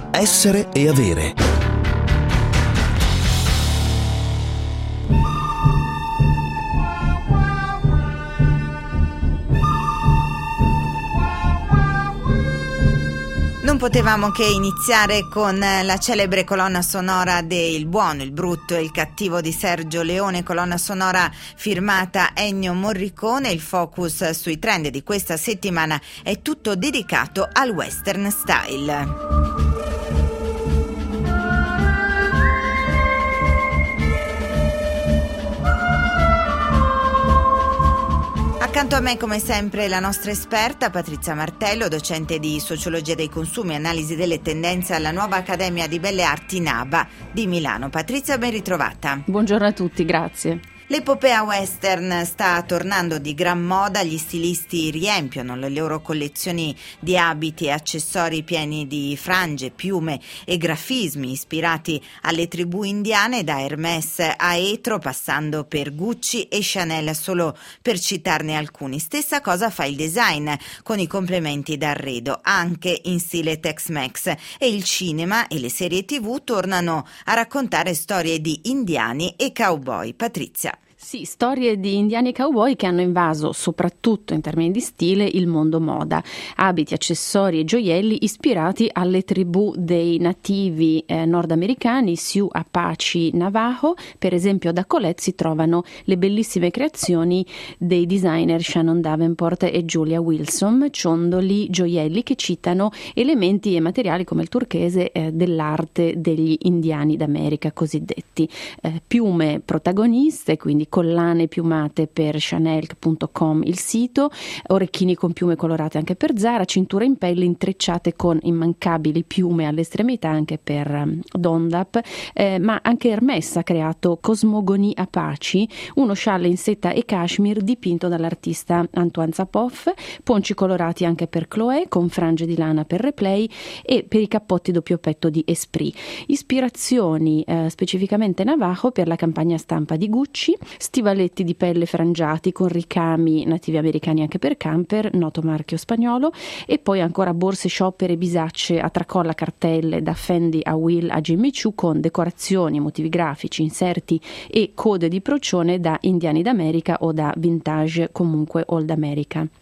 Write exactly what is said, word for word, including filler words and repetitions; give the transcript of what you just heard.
Essere e avere. Non potevamo che iniziare con la celebre colonna sonora de Il buono, il brutto e il cattivo di Sergio Leone, colonna sonora firmata Ennio Morricone. Il focus sui trend di questa settimana è tutto dedicato al western style. Accanto a me, come sempre, la nostra esperta Patrizia Martello, docente di Sociologia dei consumi e analisi delle tendenze alla Nuova Accademia di Belle Arti NABA di Milano. Patrizia, ben ritrovata. Buongiorno a tutti, grazie. L'epopea western sta tornando di gran moda, gli stilisti riempiono le loro collezioni di abiti e accessori pieni di frange, piume e grafismi ispirati alle tribù indiane, da Hermès a Etro, passando per Gucci e Chanel, solo per citarne alcuni. Stessa cosa fa il design, con i complementi d'arredo, anche in stile Tex-Mex, e il cinema e le serie tivù tornano a raccontare storie di indiani e cowboy. Patrizia. Sì, storie di indiani e cowboy che hanno invaso, soprattutto in termini di stile, il mondo moda. Abiti, accessori e gioielli ispirati alle tribù dei nativi eh, nordamericani, Sioux, Apache, Navajo. Per esempio da Colette si trovano le bellissime creazioni dei designer Shannon Davenport e Julia Wilson, ciondoli, gioielli che citano elementi e materiali come il turchese eh, dell'arte degli indiani d'America cosiddetti. Eh, piume protagoniste, quindi collane piumate per Chanel punto com il sito, orecchini con piume colorate anche per Zara, cinture in pelle intrecciate con immancabili piume all'estremità anche per um, Dondap, eh, ma anche Hermès ha creato Cosmogonie Apache, uno scialle in seta e cashmere dipinto dall'artista Antoine Zapoff, ponci colorati anche per Chloé con frange di lana per Replay e per i cappotti doppio petto di Esprit. Ispirazioni eh, specificamente Navajo per la campagna stampa di Gucci, stivaletti di pelle frangiati con ricami nativi americani anche per Camper, noto marchio spagnolo, e poi ancora borse, shopper e bisacce a tracolla, cartelle da Fendi a Will a Jimmy Choo con decorazioni, motivi grafici, inserti e code di procione da indiani d'America o da vintage, comunque old America.